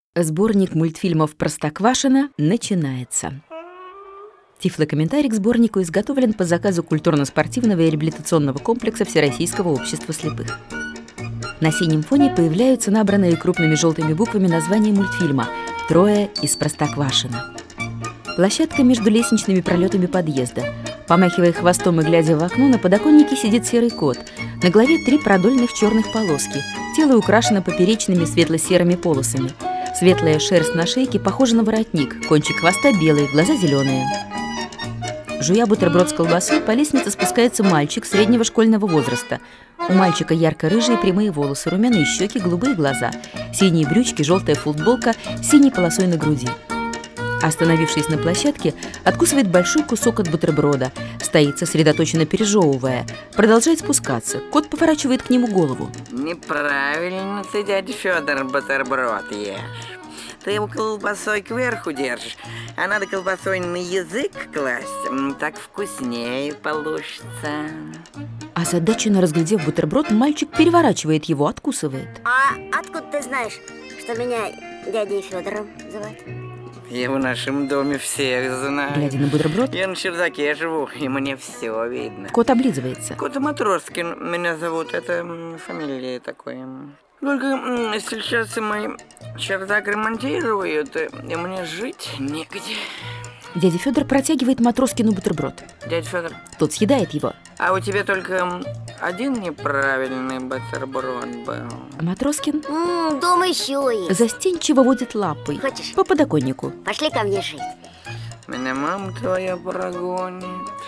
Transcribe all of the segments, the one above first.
Сборник мультфильмов «Простоквашино» начинается. Тифлокомментарий к сборнику изготовлен по заказу культурно-спортивного и реабилитационного комплекса Всероссийского общества слепых. На синем фоне появляются набранные крупными желтыми буквами названия мультфильма «Трое из Простоквашино». Площадка между лестничными пролетами подъезда. Помахивая хвостом и глядя в окно, на подоконнике сидит серый кот. На голове 3 продольных черных полоски. Тело украшено поперечными светло-серыми полосами. Светлая шерсть на шейке похожа на воротник, кончик хвоста белый, глаза зеленые. Жуя бутерброд с колбасой, по лестнице спускается мальчик среднего школьного возраста. У мальчика ярко-рыжие прямые волосы, румяные щеки, голубые глаза, синие брючки, желтая футболка с синей полосой на груди. Остановившись на площадке, откусывает большой кусок от бутерброда, стоит сосредоточенно пережевывая, продолжает спускаться. Кот поворачивает к нему голову. Неправильно ты, дядя Федор, бутерброд ешь. Ты его колбасой кверху держишь, а надо колбасой на язык класть, так вкуснее получится. Озадаченно разглядев бутерброд, мальчик переворачивает его, откусывает. А откуда ты знаешь, что меня дядей Федором зовут? Я в нашем доме всех знаю. Глядя на бутерброд, Я на чердаке живу, и мне все видно. кот облизывается. Кот Матроскин меня зовут, это фамилия такой. Только сейчас мой чердак ремонтируют, и мне жить негде. Дядя Федор протягивает Матроскину бутерброд. Дядя Федор, Тот съедает его. а у тебя только один неправильный бутерброд был. Матроскин Дома еще есть. застенчиво водит лапой Хочешь? по подоконнику. Пошли ко мне жить. Меня мама твоя прогонит.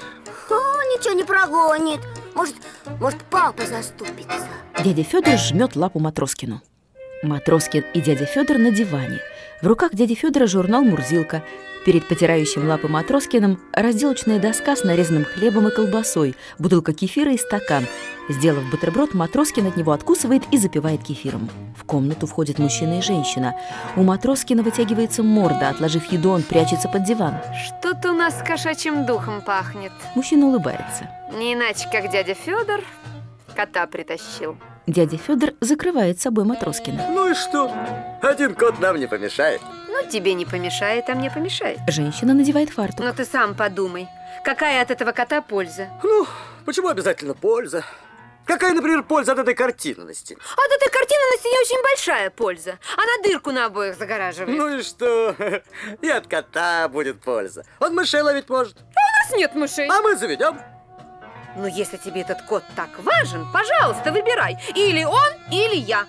Ничего не прогонит. Может, папа заступится. Дядя Федор жмет лапу Матроскину. Матроскин и дядя Федор на диване. В руках дяди Федора журнал «Мурзилка». Перед потирающим лапы Матроскиным разделочная доска с нарезанным хлебом и колбасой, бутылка кефира и стакан. Сделав бутерброд, Матроскин от него откусывает и запивает кефиром. В комнату входят мужчина и женщина. У Матроскина вытягивается морда. Отложив еду, он прячется под диван. Что-то у нас с кошачьим духом пахнет. Мужчина улыбается. Не иначе, как дядя Федор кота притащил. Дядя Федор закрывает собой Матроскина. Ну и что? Один кот нам не помешает. Ну, тебе не помешает, а мне помешает. Женщина надевает фартук. Но ты сам подумай, какая от этого кота польза? Ну, почему обязательно польза? Какая, например, польза от этой картины на стене? От этой картины на стене очень большая польза. Она дырку на обоих загораживает. Ну и что? И от кота будет польза. Он мышей ловить может. У нас нет мышей. А мы заведем. Но если тебе этот кот так важен, пожалуйста, выбирай. Или он, или я.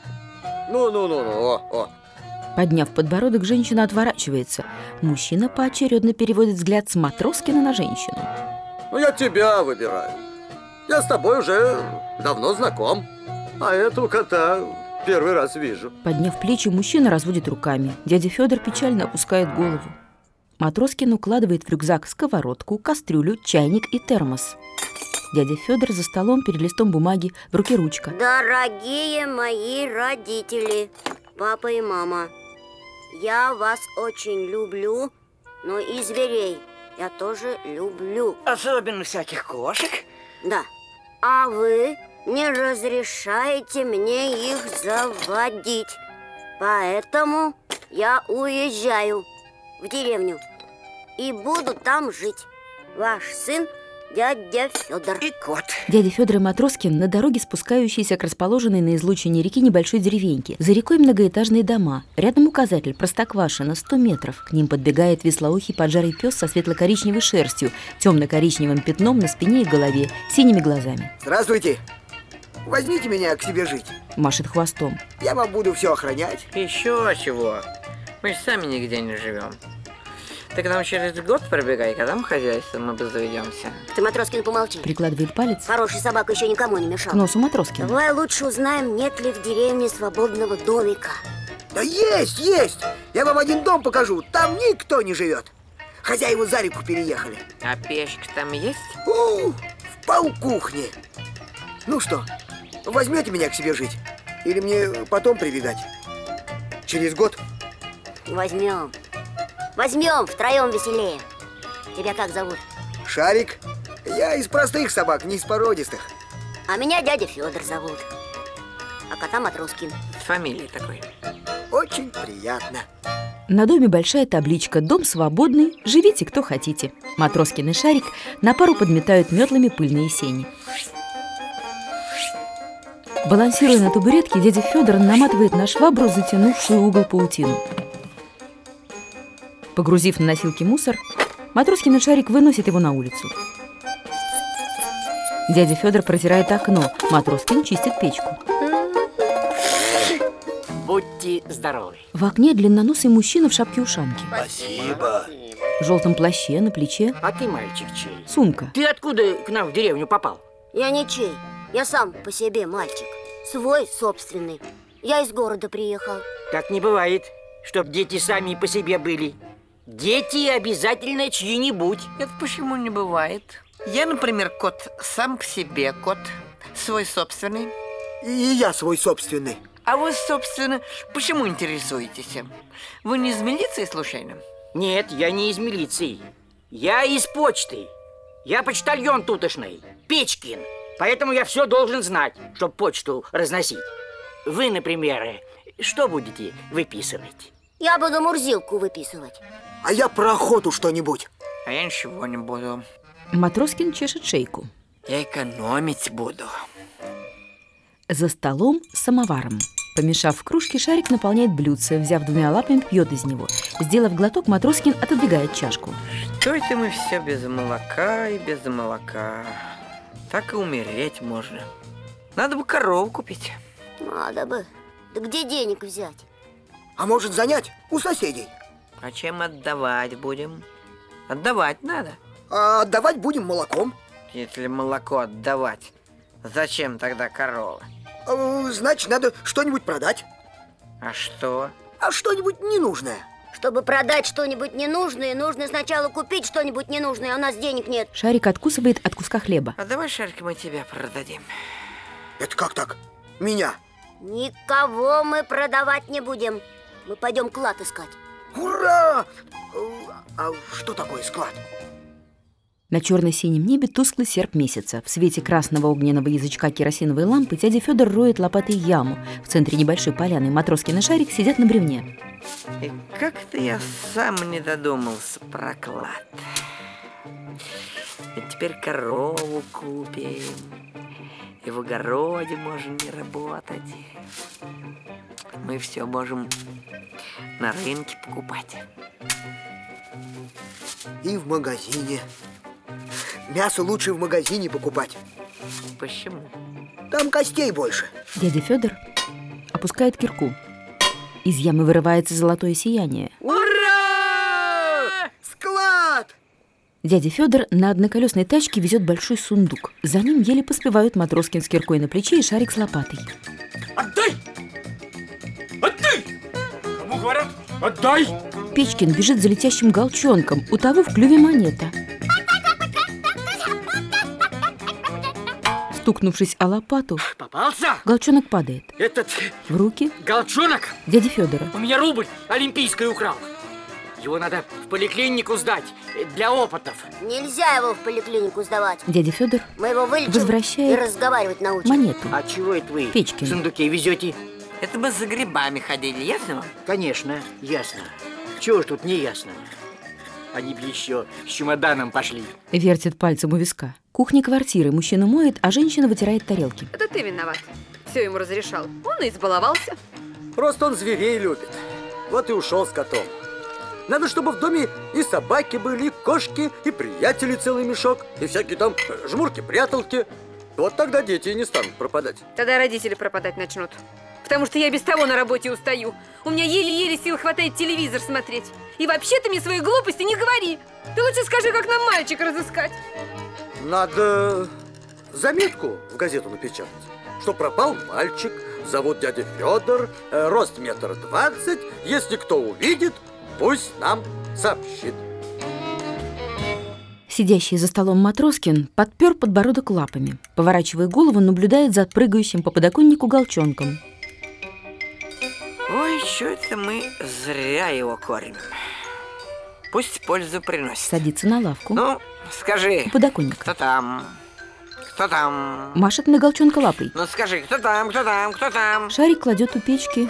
Ну. Подняв подбородок, женщина отворачивается. Мужчина поочередно переводит взгляд с Матроскина на женщину. Ну, я тебя выбираю. Я с тобой уже давно знаком. А этого кота первый раз вижу. Подняв плечи, мужчина разводит руками. Дядя Федор печально опускает голову. Матроскин укладывает в рюкзак сковородку, кастрюлю, чайник и термос. Дядя Федор за столом перед листом бумаги, в руке ручка. Дорогие мои родители, папа и мама, я вас очень люблю, но и зверей я тоже люблю. Особенно всяких кошек. Да. А вы не разрешаете мне их заводить. Поэтому я уезжаю в деревню и буду там жить. Ваш сын дядя Федор. И кот. Дядя Федор и Матроскин на дороге, спускающейся к расположенной на излучине реки небольшой деревеньке. За рекой многоэтажные дома. Рядом указатель «Простоквашино», 100 метров. К ним подбегает вислоухий поджарый пес со светло-коричневой шерстью, темно-коричневым пятном на спине и голове, синими глазами. Здравствуйте. Возьмите меня к себе жить. Машет хвостом. Я вам буду все охранять. Еще чего? Мы же сами нигде не живем. Ты к нам через год пробегай, когда мы хозяйством мы заведемся. Ты, Матроскин, помолчи. Прикладывает палец Хорошая собака еще никому не к мешала. носу Матроскина. Давай лучше узнаем, нет ли в деревне свободного домика. Да есть! Я вам один дом покажу. Там никто не живет. Хозяева за реку переехали. А печка там есть? В полкухне. Ну что, возьмете меня к себе жить? Или мне потом прибегать? Через год? Возьмем, втроем веселее. Тебя как зовут? Шарик. Я из простых собак, не из породистых. А меня дядя Федор зовут. А кота Матроскин. Фамилия такой. Очень очень приятно. На доме большая табличка «Дом свободный, живите кто хотите». Матроскин и Шарик на пару подметают метлами пыльные сени. Балансируя на табуретке, дядя Федор наматывает на швабру затянувшую угол паутину. Погрузив на носилки мусор, Матроскин и Шарик выносят его на улицу. Дядя Федор протирает окно, Матроскин чистит печку. Будьте здоровы. В окне длинноносый мужчина в шапке-ушанке. Спасибо. В желтом плаще, на плече А ты, мальчик, чей? сумка. Ты откуда к нам в деревню попал? Я ничей. Я сам по себе мальчик. Свой, собственный. Я из города приехал. Так не бывает, чтоб дети сами по себе были. Дети обязательно чьи-нибудь. Это почему не бывает? Я, например, кот сам по себе кот, свой собственный. И я свой собственный. А вы, собственно, почему интересуетесь? Вы не из милиции, случайно? Нет, я не из милиции. Я из почты. Я почтальон тутошный, Печкин. Поэтому я все должен знать, чтоб почту разносить. Вы, например, что будете выписывать? Я буду Мурзилку выписывать. А я про охоту что-нибудь. А я ничего не буду. Матроскин чешет шейку. Я экономить буду. За столом с самоваром. Помешав в кружке, Шарик наполняет блюдце, взяв двумя лапами, пьет из него. Сделав глоток, Матроскин отодвигает чашку. Что это мы все без молока и без молока? Так и умереть можно. Надо бы корову купить. Надо бы. Да где денег взять? А может занять у соседей? А чем отдавать будем? Отдавать надо. А отдавать будем молоком. Если молоко отдавать, зачем тогда корова? Значит, надо что-нибудь продать. А что? А что-нибудь ненужное. Чтобы продать что-нибудь ненужное, нужно сначала купить что-нибудь ненужное, а у нас денег нет. Шарик откусывает от куска хлеба. А давай, Шарик, мы тебя продадим. Это как так? Меня? Никого мы продавать не будем. Мы пойдем клад искать. Ура! А что такое склад? На черно-синем небе тусклый серп месяца. В свете красного огненного язычка керосиновой лампы дядя Федор роет лопатой яму. В центре небольшой поляны Матроскин и Шарик сидят на бревне. И как-то я сам не додумался про клад. Ведь теперь корову купим. И в огороде можем не работать. Мы все можем на рынке покупать. И в магазине. Мясо лучше в магазине покупать. Почему? Там костей больше. Дядя Федор опускает кирку. Из ямы вырывается золотое сияние. Ура! Склад! Дядя Федор на одноколесной тачке везет большой сундук. За ним еле поспевают Матроскин с киркой на плече и Шарик с лопатой. Отдай! Отдай! Кому говорят? Отдай! Печкин бежит за летящим голчонком. У того в клюве монета. Стукнувшись о лопату, Попался? голчонок падает. Этот В руки голчонок дяди Федора. у меня рубль олимпийский украл. Его надо в поликлинику сдать для опытов. Нельзя его в поликлинику сдавать. Дядя Федор Мы его вылечим возвращает и разговаривать научим. монету. А чего это вы Печкин. в сундуке везете? Это мы за грибами ходили, ясно вам? Конечно, ясно. Чего ж тут не ясно? Они бы еще с чемоданом пошли. Вертит пальцем у виска. Кухня квартиры. Мужчина моет, а женщина вытирает тарелки. Это ты виноват. Все ему разрешал. Он и избаловался. Просто он зверей любит. Вот и ушел с котом. Надо, чтобы в доме и собаки были, и кошки, и приятели целый мешок, и всякие там жмурки-пряталки. Вот тогда дети и не станут пропадать. Тогда родители пропадать начнут. Потому что я без того на работе устаю. У меня еле-еле сил хватает телевизор смотреть. И вообще ты мне свои глупости не говори. Ты лучше скажи, как нам мальчика разыскать. Надо заметку в газету напечатать, что пропал мальчик, зовут дядя Федор, рост 1,20 м. Если кто увидит, пусть нам сообщит. Сидящий за столом Матроскин подпер подбородок лапами. Поворачивая голову, наблюдает за прыгающим по подоконнику голчонком. Ой, что это мы зря его кормим. Пусть пользу приносит. Садится на лавку. Ну, скажи, У подоконника. кто там? Кто там? Машет на голчонка лапой. Ну скажи, кто там, кто там, кто там? Шарик кладет у печки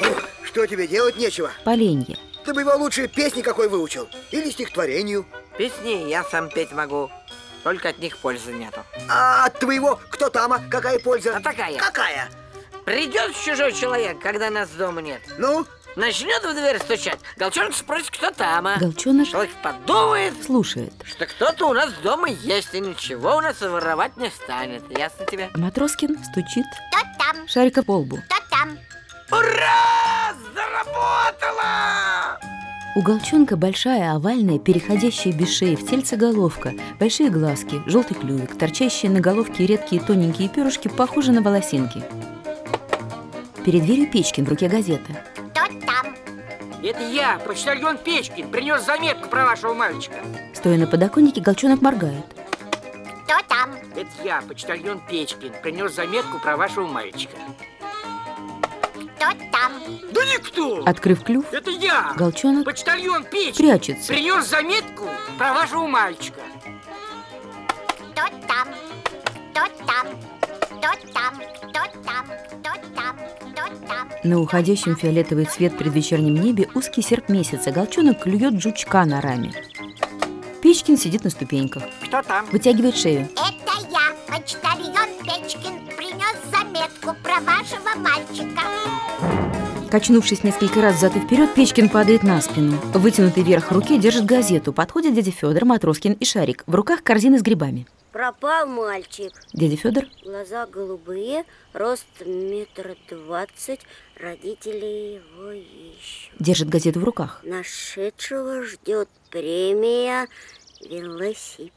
Что тебе делать нечего? Поленье. Ты бы его лучше песни какой выучил. Или стихотворению. Песни я сам петь могу. Только от них пользы нету. А от твоего кто там, какая польза? А такая. Какая? Придет чужой человек, когда нас дома нет. Ну? Начнет в дверь стучать. Голчонок спросит, кто там, а? Голчонок Человек подумает, слушает. что кто-то у нас дома есть, и ничего у нас воровать не станет. Ясно тебе? А Матроскин стучит Кто там? Шарика по лбу. Кто там? Ура! Заработала! У Голчонка большая, овальная, переходящая без шеи в тельце головка, большие глазки, желтый клювик, торчащие на головке редкие тоненькие перышки, похожи на волосинки. Перед дверью Печкин, в руке газета. Кто там? Это я, почтальон Печкин, принес заметку про вашего мальчика. Стоя на подоконнике, Голчонок моргает. Кто там? Это я, почтальон Печкин, принес заметку про вашего мальчика. Кто там? Да никто! Открыв клюв, Это я, Голчонок почтальон Печкин, прячется. принес заметку про вашего мальчика. Кто там? Кто там? Кто там? Кто там? Кто там? Кто там? На уходящем фиолетовый цвет предвечернем небе узкий серп месяца. Голчонок клюет жучка на раме. Печкин сидит на ступеньках, Кто там? вытягивает шею. Это я, почтальон Печкин, принес заметку про вашего мальчика. Качнувшись несколько раз взад и вперед, Печкин падает на спину. В вытянутой вверх руке держит газету. Подходят дядя Федор, Матроскин и Шарик. В руках корзины с грибами. Пропал мальчик. Дядя Федор Глаза голубые, рост 1,20 м. Родители его ищут. держит газету в руках. Нашедшего ждет премия велосипед.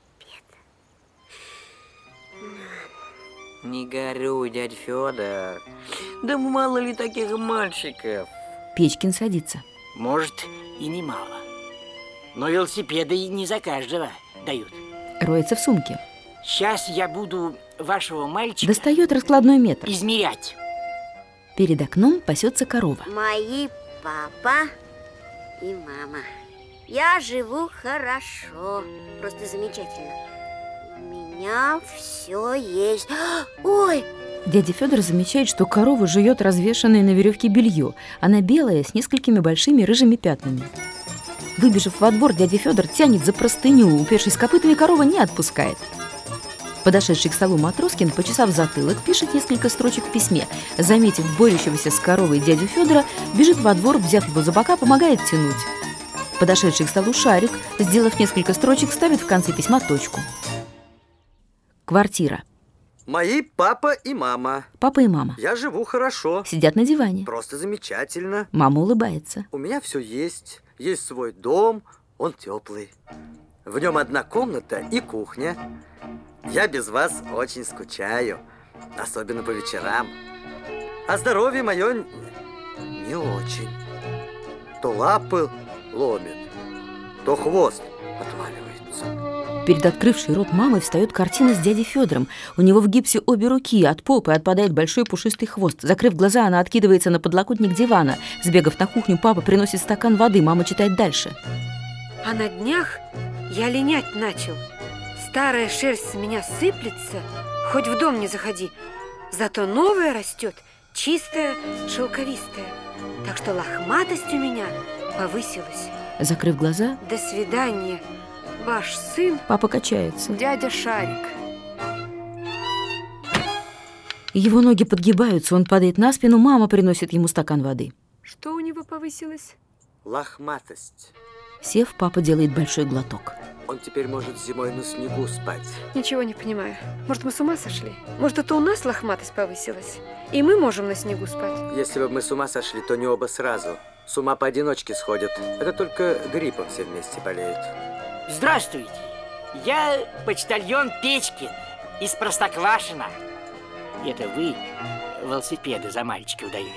Не горюй, дядь Федор. Да мало ли таких мальчиков. Печкин садится. Может, и немало. Но велосипеды и не за каждого дают. Роется в сумке. Сейчас я буду вашего мальчика Достает раскладной метр. измерять. Перед окном пасется корова. Мои папа и мама. Я живу хорошо, просто замечательно. У меня все есть. Ой! Дядя Федор замечает, что корова жует развешанное на веревке белье. Она белая, с несколькими большими рыжими пятнами. Выбежав во двор, дядя Федор тянет за простыню. Упершись копытами, корова не отпускает. Подошедший к столу Матроскин, почесав затылок, пишет несколько строчек в письме. Заметив борющегося с коровой дядю Федора, бежит во двор, взяв его за бока, помогает тянуть. Подошедший к столу Шарик, сделав несколько строчек, ставит в конце письма точку. Квартира. Мои папа и мама. Папа и мама Я живу хорошо. сидят на диване. Просто замечательно. Мама улыбается. У меня все есть. Есть свой дом, он теплый. В нем одна комната и кухня. Я без вас очень скучаю, особенно по вечерам. А здоровье мое не очень. То лапы ломит, то хвост отваливается. Перед открывшей рот мамой встает картина с дядей Федором. У него в гипсе обе руки, от попы отпадает большой пушистый хвост. Закрыв глаза, она откидывается на подлокотник дивана. Сбегав на кухню, папа приносит стакан воды, мама читает дальше. А на днях я линять начал. Старая шерсть с меня сыплется, хоть в дом не заходи. Зато новая растет, чистая, шелковистая. Так что лохматость у меня повысилась. Закрыв глаза, До свидания, ваш сын, папа качается. дядя Шарик. Его ноги подгибаются, он падает на спину, мама приносит ему стакан воды. Что у него повысилось? Лохматость. Сев, папа делает большой глоток. Он теперь может зимой на снегу спать. Ничего не понимаю. Может, мы с ума сошли? Может, это у нас лохматость повысилась? И мы можем на снегу спать? Если бы мы с ума сошли, то не оба сразу. С ума поодиночке сходят. Это только гриппом все вместе болеют. Здравствуйте. Я почтальон Печкин из Простоквашино. Это вы велосипеды за мальчика удаете?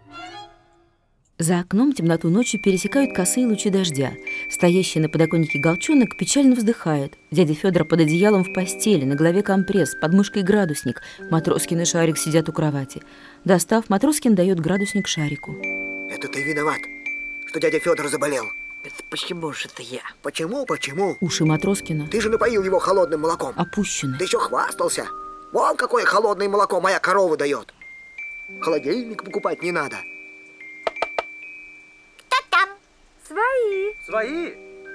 За окном темноту ночи пересекают косые лучи дождя. Стоящий на подоконнике Голчонок печально вздыхает. Дядя Федор под одеялом в постели, на голове компресс, под мышкой градусник. Матроскин и Шарик сидят у кровати. Достав, Матроскин дает градусник Шарику. Это ты виноват, что дядя Федор заболел. Это почему же это я? Почему? Уши Матроскина Ты же напоил его холодным молоком. опущены. Да еще хвастался. Вон какое холодное молоко моя корова дает. Холодильник покупать не надо. свои.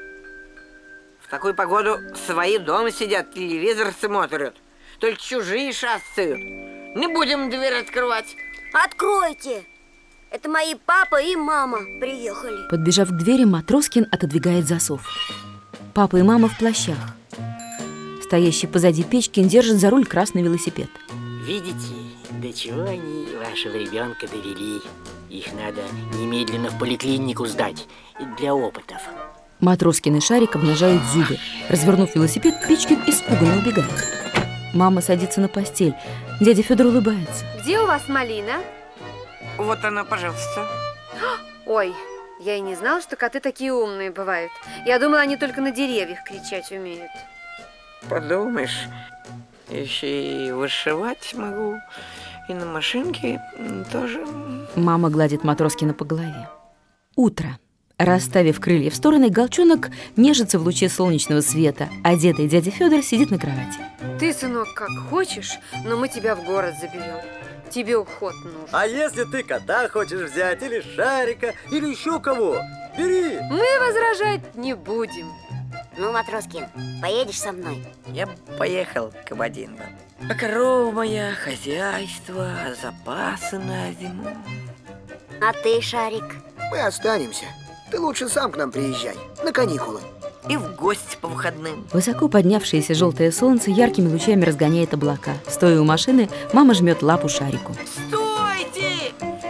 В такую погоду свои дома сидят, телевизор смотрят. Только чужие шастают. Не будем дверь открывать. Откройте! Это мои папа и мама приехали. Подбежав к двери, Матроскин отодвигает засов. Папа и мама в плащах. Стоящий позади Печкин держит за руль красный велосипед. Видите, до чего они вашего ребенка довели? Их надо немедленно в поликлинику сдать для опытов. Матроскин и Шарик обнажают зубы. Развернув велосипед, Печкин испуганно убегает. Мама садится на постель. Дядя Федор улыбается. Где у вас малина? Вот она, пожалуйста. Ой, я и не знала, что коты такие умные бывают. Я думала, они только на деревьях кричать умеют. Подумаешь, еще и вышивать могу. И на машинке тоже. Мама гладит Матроскина по голове. Утро. Расставив крылья в стороны, Галчонок нежится в луче солнечного света. Одетый дядя Федор сидит на кровати. Ты, сынок, как хочешь, но мы тебя в город заберем. Тебе уход нужен. А если ты кота хочешь взять, или Шарика, или еще кого, бери. Мы возражать не будем. Ну, Матроскин, поедешь со мной? Я поехал к Кабадинго. А корова моя, хозяйство, запасы на зиму. А ты, Шарик? Мы останемся. Ты лучше сам к нам приезжай, на каникулы. И в гости по выходным. Высоко поднявшееся желтое солнце яркими лучами разгоняет облака. Стоя у машины, мама жмет лапу Шарику. Стойте!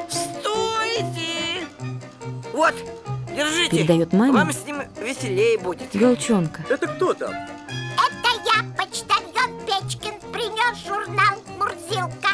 Стойте! Вот, держите. Передает маме. Вам с ним веселее будет. Галчонка. Это кто там? Это я, почтальон Печкин, принес журнал «Мурзилка».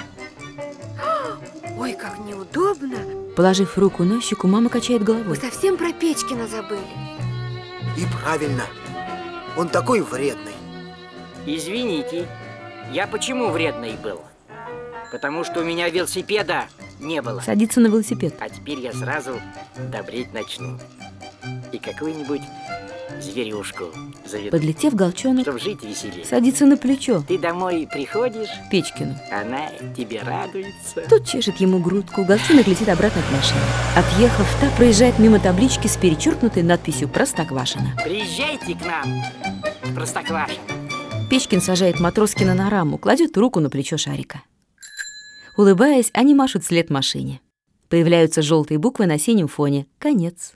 Ой, как неудобно. Положив руку на щеку, мама качает Вы головой. совсем про Печкина забыли. И правильно. Он такой вредный. Извините, я почему вредный был? Потому что у меня велосипеда не было. Садится на велосипед. А теперь я сразу добреть начну. И какую-нибудь зверюшку заведу, Подлетев, Галчонок чтоб жить веселее. садится на плечо Ты домой приходишь, Печкину. она тебе радуется. Тот чешет ему грудку. Галчонок летит обратно к машине. Отъехав, та проезжает мимо таблички с перечеркнутой надписью «Простоквашино». Приезжайте к нам, Простоквашино. Печкин сажает Матроскина на раму, кладет руку на плечо Шарика. Улыбаясь, они машут вслед машине. Появляются желтые буквы на синем фоне. Конец.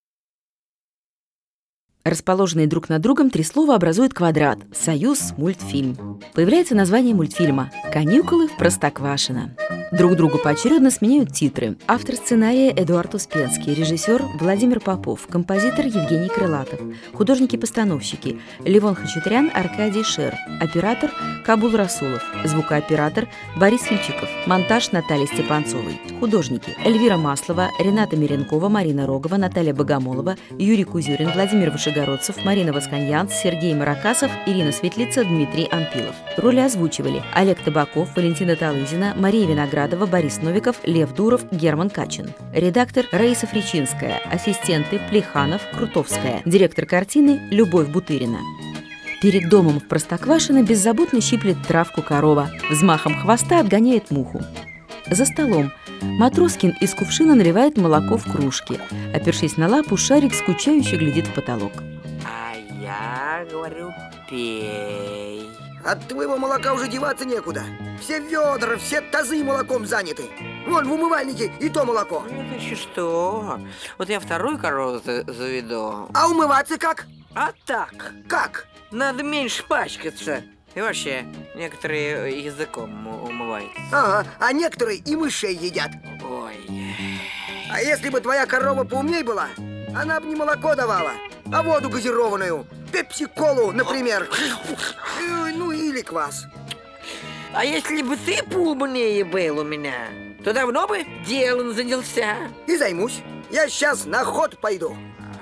Расположенные друг над другом три слова образуют квадрат «Союз мультфильм». Появляется название мультфильма «Каникулы в Простоквашино». Друг другу поочередно сменяют титры. Автор сценария Эдуард Успенский, режиссер Владимир Попов, композитор Евгений Крылатов, художники-постановщики Левон Хачатрян, Аркадий Шер, оператор Кабул Расулов, звукооператор Борис Фильчиков, монтаж Натальи Степанцовой, художники Эльвира Маслова, Рената Миренкова, Марина Рогова, Наталья Богомолова, Юрий Кузюрин, Владимир Вышегородцев, Марина Восканьянц, Сергей Маракасов, Ирина Светлица, Дмитрий Анпилов. Роли озвучивали Олег Табаков, Валентина Талызина, Мария Виноградова, Борис Новиков, Лев Дуров, Герман Качин. Редактор Раиса Фричинская, ассистенты Плеханов, Крутовская, директор картины Любовь Бутырина. Перед домом в Простоквашино беззаботно щиплет травку корова, взмахом хвоста отгоняет муху. За столом Матроскин из кувшина наливает молоко в кружки. Опершись на лапу, Шарик скучающе глядит в потолок. А я говорю, пей. От твоего молока уже деваться некуда. Все ведра, все тазы молоком заняты. Вон в умывальнике и то молоко. Ну, это еще что? Вот я вторую корову заведу. А умываться как? А так, Как? надо меньше пачкаться. И вообще, некоторые языком умываются. Ага, а некоторые и мышей едят. Ой. А если бы твоя корова поумней была, она бы не молоко давала, а воду газированную. Пепси-колу, например. Ну или квас. А если бы ты поумнее был у меня, то давно бы делом занялся. И займусь. Я сейчас на ход пойду.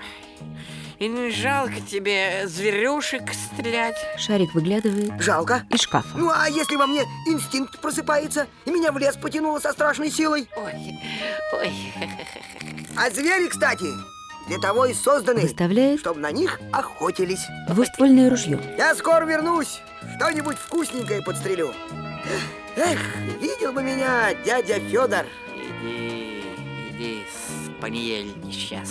И не жалко тебе зверюшек стрелять? Шарик выглядывает Жалко. из шкафа. Ну а если во мне инстинкт просыпается, и меня в лес потянуло со страшной силой? Ой, ой. А звери, кстати, для того и созданы, Выставляет чтобы на них охотились. двуствольное ружье. Я скоро вернусь, что-нибудь вкусненькое подстрелю. Эх, видел бы меня дядя Федор. Иди, спаниель несчастный.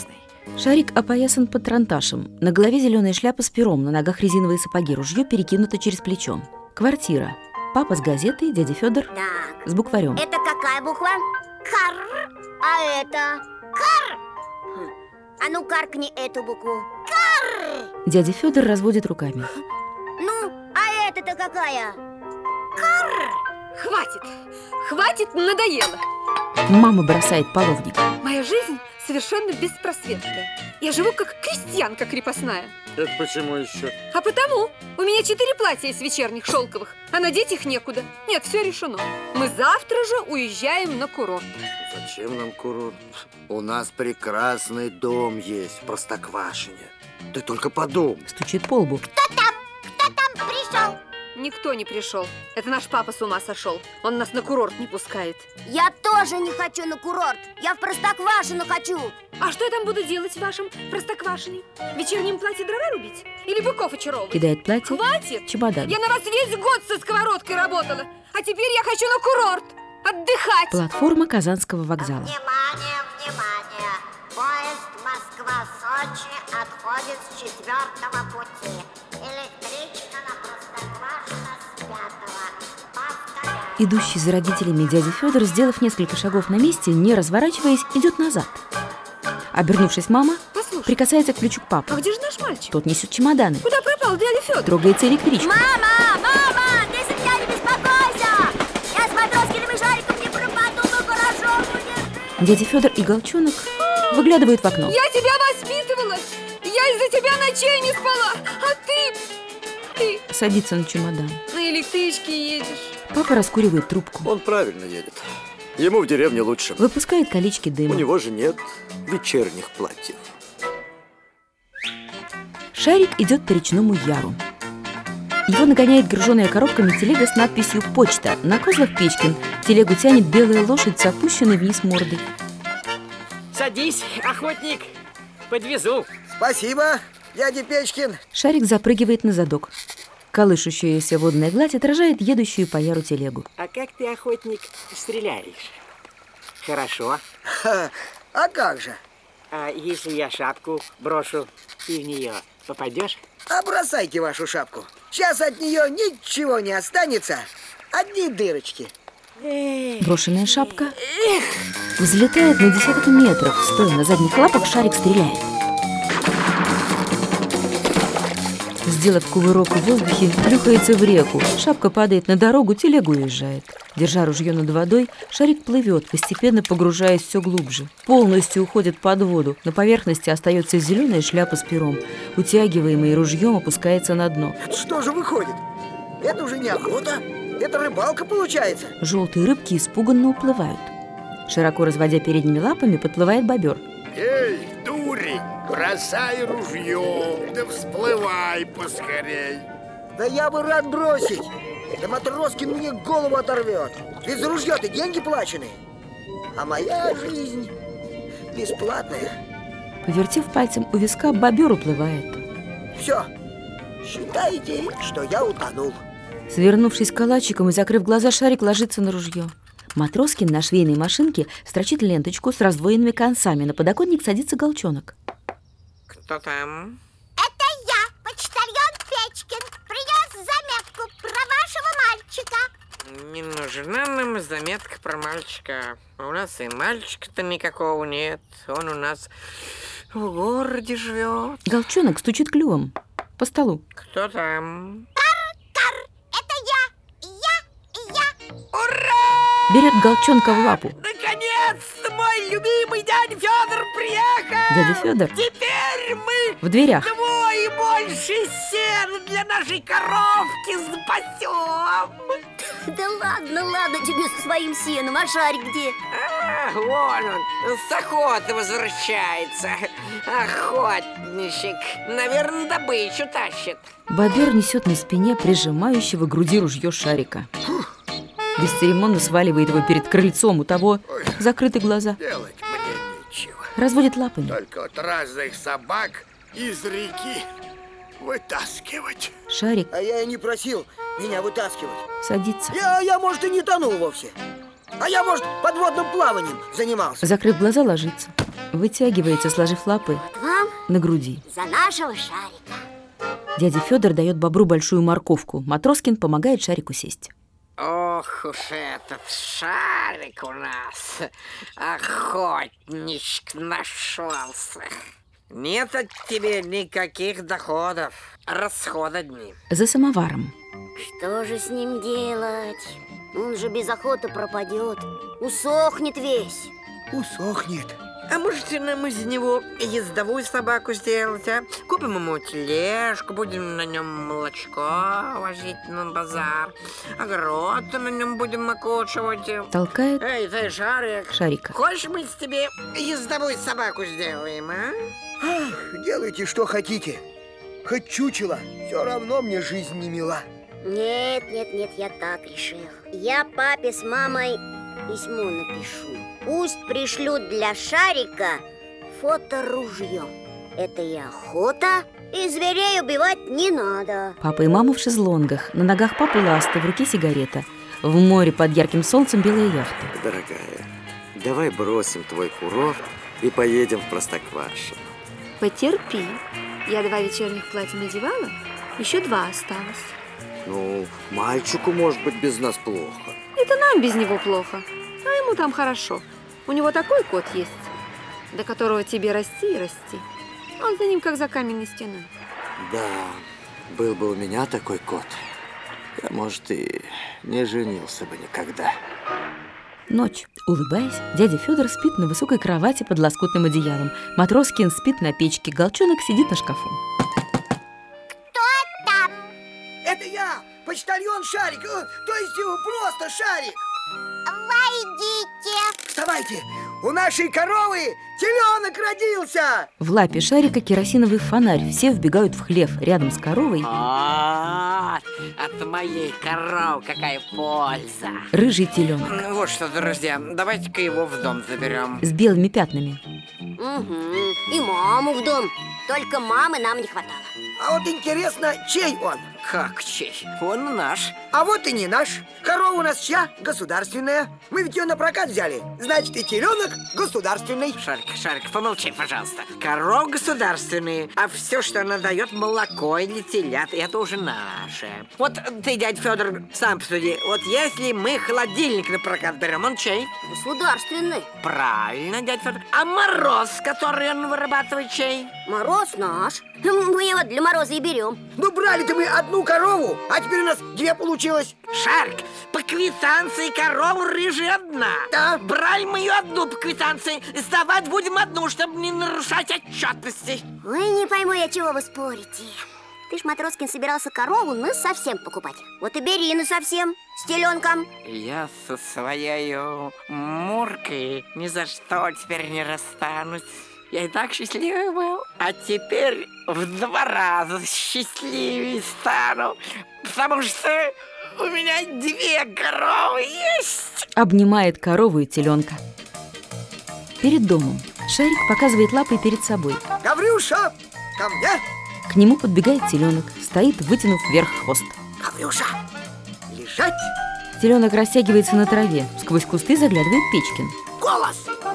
Шарик опоясан патронташем. На голове зеленая шляпа с пером, на ногах резиновые сапоги, ружье перекинуто через плечо. Квартира. Папа с газетой, дядя Федор Так, с букварем. это какая буква? Кар. А это? А ну каркни эту букву. Дядя Федор разводит руками. Ну, а это-то какая? Хватит! Хватит, надоело! Мама бросает половник. Моя жизнь совершенно беспросветная. Я живу как крестьянка крепостная. Это почему еще? А потому у меня 4 платья из вечерних шелковых, а надеть их некуда. Нет, все решено. Мы завтра же уезжаем на курорт. Зачем нам курорт? У нас прекрасный дом есть в Простоквашине. Ты только подумай. Стучит по лбу. Кто там пришел? Никто не пришел. Это наш папа с ума сошел. Он нас на курорт не пускает. Я тоже не хочу на курорт. Я в Простоквашино хочу. А что я там буду делать в вашем Простоквашине? В вечернем платье дрова рубить? Или быков очаровывать? Кидает платье, Хватит! чемодан. Я на вас весь год со сковородкой работала. А теперь я хочу на курорт. Отдыхать. Платформа Казанского вокзала. Внимание, внимание! Поезд Москва-Сочи отходит с 4-го пути. Электричка на Простоквашино с 5-го. Повторяю. Идущий за родителями дядя Федор, сделав несколько шагов на месте, не разворачиваясь, идет назад. Обернувшись, мама Послушай, прикасается к плечу к а папе. где же наш мальчик? Тот несет чемоданы. Куда пропал дядя Федор? Трогается электричка. Мама, ты за меня не беспокойся. Я с Матроскиным и Шариком не пропаду, но хорошо будет. Дядя Федор и Голчонок выглядывают в окно. Я тебя воспитывала. Я из-за тебя ночей не спала. А ты Садится на чемодан. на электричке едешь. Папа раскуривает трубку. Он правильно едет. Ему в деревне лучше. Выпускает колечки У дыма. него же нет вечерних платьев. Шарик идет по речному яру. Его нагоняет груженная коробками телега с надписью «Почта». На козлах Печкин. Телегу тянет белая лошадь с опущенной вниз мордой. Садись, охотник, подвезу. Спасибо, дядя Печкин. Шарик запрыгивает на задок. Колышущаяся водная гладь отражает едущую по яру телегу. А как ты, охотник, стреляешь? Хорошо. А как же? А если я шапку брошу, ты в нее попадешь? А бросайте вашу шапку. Сейчас от нее ничего не останется. Одни дырочки. Брошенная шапка взлетает на десяток метров. Стоя на задних лапах, Шарик стреляет. Сделав кувырок в воздухе, плюхается в реку. Шапка падает на дорогу, телега уезжает. Держа ружье над водой, Шарик плывет, постепенно погружаясь все глубже. Полностью уходит под воду. На поверхности остается зеленая шляпа с пером. Утягиваемый ружьем опускается на дно. Что же выходит? Это уже не охота, это рыбалка получается. Желтые рыбки испуганно уплывают. Широко разводя передними лапами, подплывает бобер. Эй, дури, бросай ружье, да всплывай поскорей. Да я бы рад бросить. Да Матроскин мне голову оторвет. Ведь за ружье-то деньги плачены. А моя жизнь бесплатная. Повертев пальцем у виска, бобер уплывает. Все, считайте, что я утонул. Свернувшись калачиком и закрыв глаза, Шарик ложится на ружье. Матроскин на швейной машинке строчит ленточку с раздвоенными концами. На подоконник садится Голчонок. Кто там? Это я, почтальон Печкин. Принес заметку про вашего мальчика. Не нужна нам заметка про мальчика. У нас и мальчика-то никакого нет. Он у нас в городе живет. Голчонок стучит клювом по столу. Кто там? Это я. Ура! Берет Голчонка в лапу. Наконец-то мой любимый дядя Федор приехал! Дядя Федор Теперь мы в дверях. вдвое больше сена для нашей коровки запасем! Да ладно тебе со своим сеном, а Шарик где? Вон он, с охоты возвращается. Охотничек, наверное, добычу тащит. Бобер несет на спине прижимающего к груди ружье Шарика. Бесцеремонно сваливает его перед крыльцом, у того закрыты глаза. Делать мне нечего. Разводит лапами. Только вот разных собак из реки вытаскивать. Шарик А я и не просил меня вытаскивать. садится. Я может, и не тонул вовсе. А я, может, подводным плаванием занимался. Закрыв глаза, ложится. Вытягивается, сложив лапы Вот вам на груди. за нашего Шарика. Дядя Федор дает бобру большую морковку. Матроскин помогает Шарику сесть. Ох уж этот Шарик у нас, охотничек нашелся. Нет от тебя никаких доходов, расхода одни. За самоваром. Что же с ним делать? Он же без охоты пропадет. Усохнет весь. Усохнет. А можете нам из него ездовую собаку сделать, а? Купим ему тележку, будем на нем молочко возить на базар. Огород на нем будем окучивать. Толкает Эй, ты, Шарик, Шарика. хочешь, мы с тебе ездовую собаку сделаем, а? Ах, делайте, что хотите. Хоть чучело, все равно мне жизнь не мила. Нет, я так решил. Я папе с мамой письмо напишу. Пусть пришлют для Шарика фоторужье. Это и охота, и зверей убивать не надо. Папа и мама в шезлонгах. На ногах папы ласты, в руке сигарета. В море под ярким солнцем белая яхта. Дорогая, давай бросим твой курорт и поедем в Простоквашино. Потерпи. Я 2 вечерних платья надевала, еще 2 осталось. Ну, мальчику, может быть, без нас плохо. Это нам без него плохо, а ему там хорошо. У него такой кот есть, до которого тебе расти и расти. Он за ним, как за каменной стеной. Да, был бы у меня такой кот, я, может, и не женился бы никогда. Ночь. Улыбаясь, дядя Федор спит на высокой кровати под лоскутным одеялом. Матроскин спит на печке, Голчонок сидит на шкафу. Это я, почтальон Шарик, то есть просто Шарик. Войдите. Вставайте, у нашей коровы теленок родился. В лапе Шарика керосиновый фонарь. Все вбегают в хлев рядом с коровой. От моей коровы какая польза. Рыжий теленок Вот что, друзья, давайте-ка его в дом заберем. с белыми пятнами. Угу. И маму в дом. Только мамы нам не хватало. А вот интересно, чей он? Как чей? Он наш. А вот и не наш. Корова у нас чья? Государственная. Мы ведь ее на прокат взяли. Значит, и теленок государственный. Шарик, помолчи, пожалуйста. Коров государственные, а все, что она дает, молоко или телят, это уже наше. Вот ты, дядя Федор, сам посуди. Вот если мы холодильник на прокат берем, он чей? Государственный. Правильно, дядя Федор. А мороз, который он вырабатывает, чей? Мороз наш. Мы его для мороза и берем. Ну, брали-то мы одну корову, а теперь у нас 2 получилось. Шарик, по квитанции корову рыжая одна. Да. Брали мы ее одну по квитанции, сдавать будем одну, чтобы не нарушать отчетности. Ой, не пойму я, чего вы спорите. Ты ж, Матроскин, собирался корову насовсем покупать. Вот и бери насовсем, с теленком. Я со своей Муркой ни за что теперь не расстанусь. Я и так счастливый был, а теперь в 2 раза счастливее стану, потому что у меня 2 коровы есть. Обнимает корову и теленка. Перед домом Шарик показывает лапой перед собой. Гаврюша, ко мне. К нему подбегает теленок, стоит, вытянув вверх хвост. Гаврюша, лежать. Теленок растягивается на траве. Сквозь кусты заглядывает Печкин. Голос.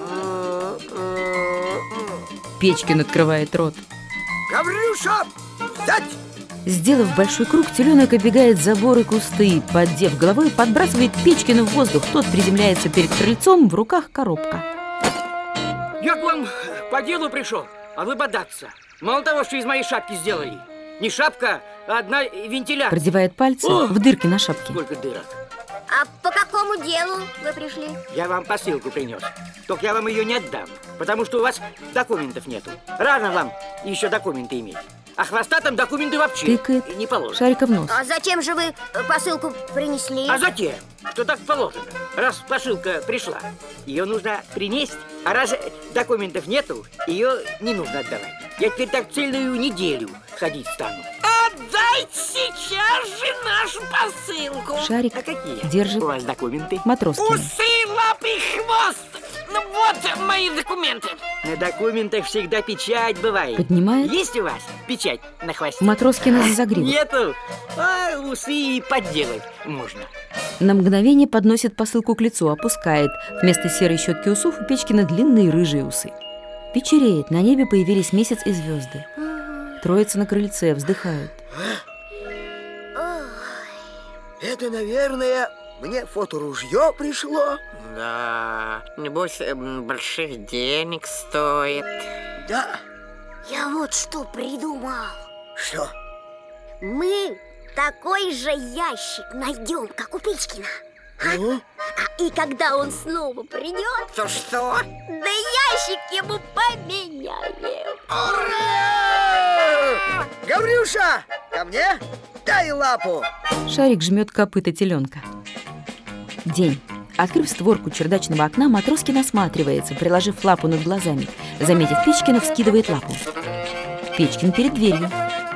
Печкин открывает рот. Гаврюша, взять. Сделав большой круг, теленок оббегает заборы и кусты. Поддев головой, подбрасывает Печкина в воздух. Тот приземляется перед крыльцом, в руках коробка. Я к вам по делу пришел, а вы бодаться. Мало того, что из моей шапки сделали. Не шапка, а одна вентиляция. Продевает пальцы в дырки на шапке. Сколько дырок. А по какому делу вы пришли? Я вам посылку принес. Только я вам ее не отдам, потому что у вас документов нету. Рано вам еще документы иметь. А хвостатым документы вообще Тыкает не положено. Шарика в нос. А зачем же вы посылку принесли? А затем, что так положено. Раз посылка пришла, ее нужно принести. А раз документов нету, ее не нужно отдавать. Я теперь так целую неделю ходить стану. Отдайте сейчас же нашу посылку. Шарик А какие держит у вас документы? Матроскина. Усы, лапы, хвост. Ну вот мои документы. На документах всегда печать бывает. Поднимает. Есть у вас печать на хвосте? Матроскина за загривок. Нету. А усы подделать можно. На мгновение подносит посылку к лицу, опускает. Вместо серой щетки усов у Печкина длинные рыжие усы. Вечереет, на небе появились месяц и звезды. Троица на крыльце, вздыхают. Это, наверное, мне фоторужье пришло. Да, небось, больших денег стоит. Да. Я вот что придумал. Что? Мы такой же ящик найдем, как у Печкина. И когда он снова придет, То что? да ящик ему поменяем. Ура! Гаврюша, ко мне? Дай лапу. Шарик жмет копыта теленка. День. Открыв створку чердачного окна, Матроскин осматривается, приложив лапу над глазами. Заметив Печкина, вскидывает лапу. Печкин перед дверью.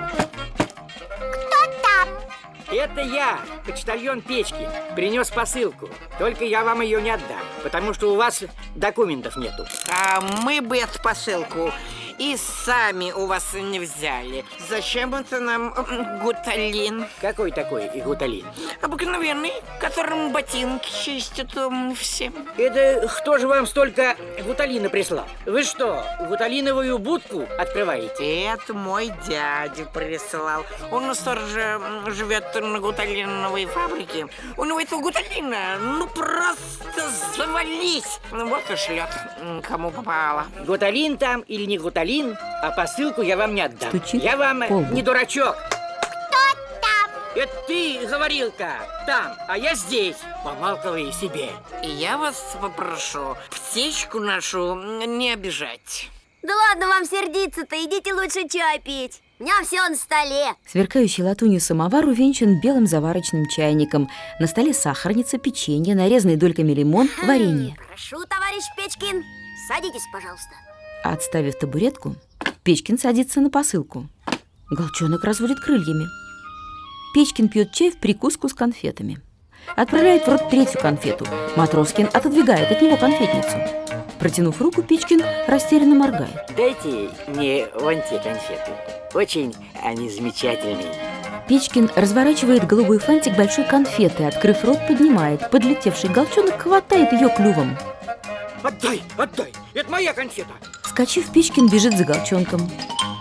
Это я, почтальон Печкин, принес посылку. Только я вам ее не отдам, потому что у вас документов нету. А мы бы эту посылку и сами у вас не взяли. Зачем это нам гуталин? Какой такой гуталин? Обыкновенный, которым ботинки чистят всем. Это кто же вам столько гуталина прислал? Вы что, гуталиновую будку открываете? Это мой дядя прислал. Он на стороже живет на гуталиновой фабрике. У него этого гуталина, просто завались. Вот и шлет, кому попало. Гуталин там или не гуталин, а посылку я вам не отдам. Стучит я вам полбу. не дурачок. Кто там? Это ты, говорилка, там, а я здесь. Помалкивай себе. И я вас попрошу птичку нашу не обижать. Да ладно вам сердиться-то, идите лучше чай пить. У меня все на столе. Сверкающий латунью самовар увенчан белым заварочным чайником. На столе сахарница, печенье, нарезанный дольками лимон, варенье. Прошу, товарищ Печкин, садитесь, пожалуйста. Отставив табуретку, Печкин садится на посылку. Голчонок разводит крыльями. Печкин пьет чай в прикуску с конфетами. Отправляет в рот третью конфету. Матроскин отодвигает от него конфетницу. Протянув руку, Печкин растерянно моргает. Дайте мне вон те конфеты. Очень они замечательные. Печкин разворачивает голубой фантик большой конфеты, открыв рот, поднимает. Подлетевший голчонок хватает ее клювом. Отдай, отдай! Это моя конфета! Вскочив, Печкин бежит за голчонком.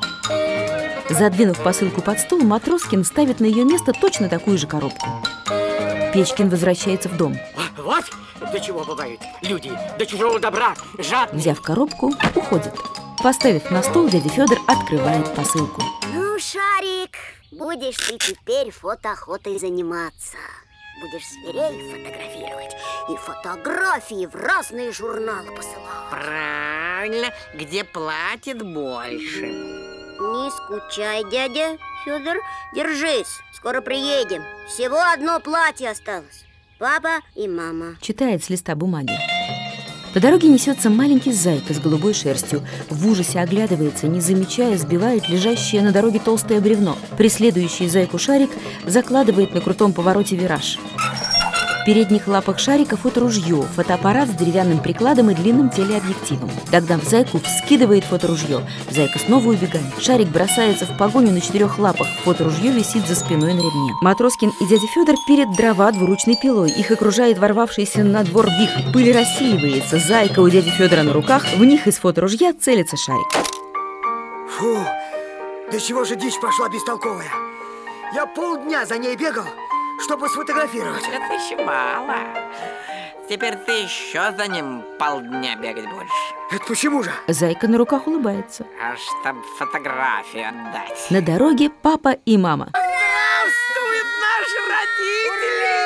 Задвинув посылку под стол, Матроскин ставит на ее место точно такую же коробку. Печкин возвращается в дом. Вот до чего бывают люди, до чужого добра, жадные. Взяв коробку, уходит. Поставив на стол, дядя Федор открывает посылку. Ну, Шарик, будешь ты теперь фотоохотой заниматься. Будешь зверей фотографировать и фотографии в разные журналы посылать. Правильно, где платят больше. Не скучай, дядя Федор. Держись, скоро приедем. Всего одно платье осталось. Папа и мама. Читает с листа бумаги. По дороге несется маленький зайка с голубой шерстью. В ужасе оглядывается, не замечая, сбивает лежащее на дороге толстое бревно. Преследующий зайку Шарик закладывает на крутом повороте вираж. В передних лапах Шарика фоторужье, фотоаппарат с деревянным прикладом и длинным телеобъективом. Догнав зайку, вскидывает фоторужье. Зайка снова убегает. Шарик бросается в погоню на 4 лапах. Фоторужье висит за спиной на ремне. Матроскин и дядя Федор перед дрова двуручной пилой. Их окружает ворвавшийся на двор вихрь. Пыль рассеивается. Зайка у дяди Федора на руках. В них из фоторужья целится Шарик. Фу, да чего же дичь пошла бестолковая? Я полдня за ней бегал, чтобы сфотографировать. Это еще мало. Теперь ты еще за ним полдня бегать будешь. Это почему же? Зайка на руках улыбается. А чтоб фотографию отдать. На дороге папа и мама. Здравствуют наши родители!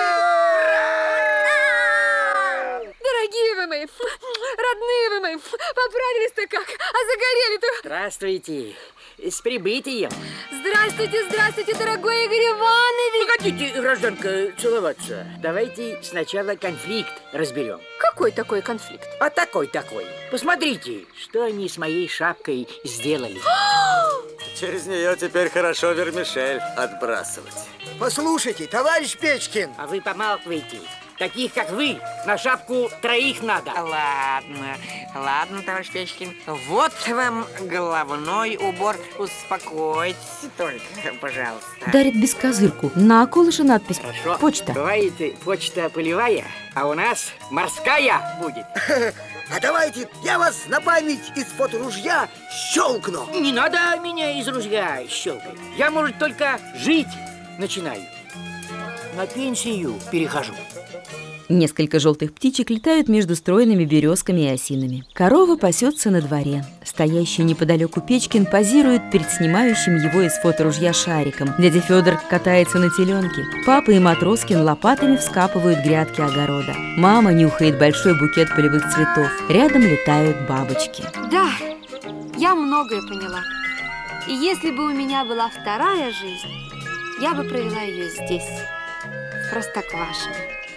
Дорогие вы мои, родные вы мои, поправились-то как, а загорели-то. Здравствуйте, с прибытием. Здравствуйте, здравствуйте, дорогой Игорь Иванович. Погодите, гражданка, целоваться. Давайте сначала конфликт разберем. Какой такой конфликт? А такой. Посмотрите, что они с моей шапкой сделали. Через нее теперь хорошо вермишель отбрасывать. Послушайте, товарищ Печкин. А вы помалкивайте. Таких, как вы, на шапку 3 надо. Ладно, товарищ Печкин. Вот вам головной убор. Успокойтесь только, пожалуйста. Дарит бескозырку. На околыше надпись Хорошо. «Почта». Бывает почта полевая, а у нас морская будет. А давайте я вас на память из фоторужья щелкну. Не надо меня из ружья щелкать. Я, может, только жить начинаю. На пенсию перехожу. Несколько желтых птичек летают между стройными березками и осинами. Корова пасется на дворе. Стоящий неподалеку Печкин позирует перед снимающим его из фоторужья Шариком. Дядя Федор катается на теленке. Папа и Матроскин лопатами вскапывают грядки огорода. Мама нюхает большой букет полевых цветов. Рядом летают бабочки. Да, я многое поняла. И если бы у меня была вторая жизнь, я бы провела ее здесь, в Простоквашино.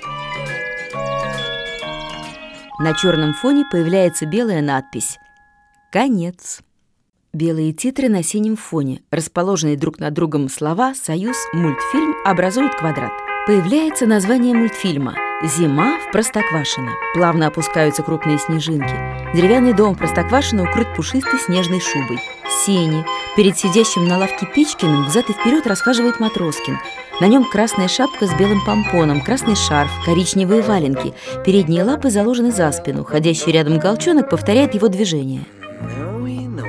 На черном фоне появляется белая надпись «Конец». Белые титры на синем фоне. Расположенные друг над другом слова «Союз», «Мультфильм» образуют квадрат. Появляется название мультфильма «Зима в Простоквашино». Плавно опускаются крупные снежинки. Деревянный дом в Простоквашино укрыт пушистой снежной шубой. Сени. Перед сидящим на лавке Печкиным взад и вперед расхаживает Матроскин. На нем красная шапка с белым помпоном, красный шарф, коричневые валенки. Передние лапы заложены за спину. Ходящий рядом галчонок повторяет его движение. Ну и ну.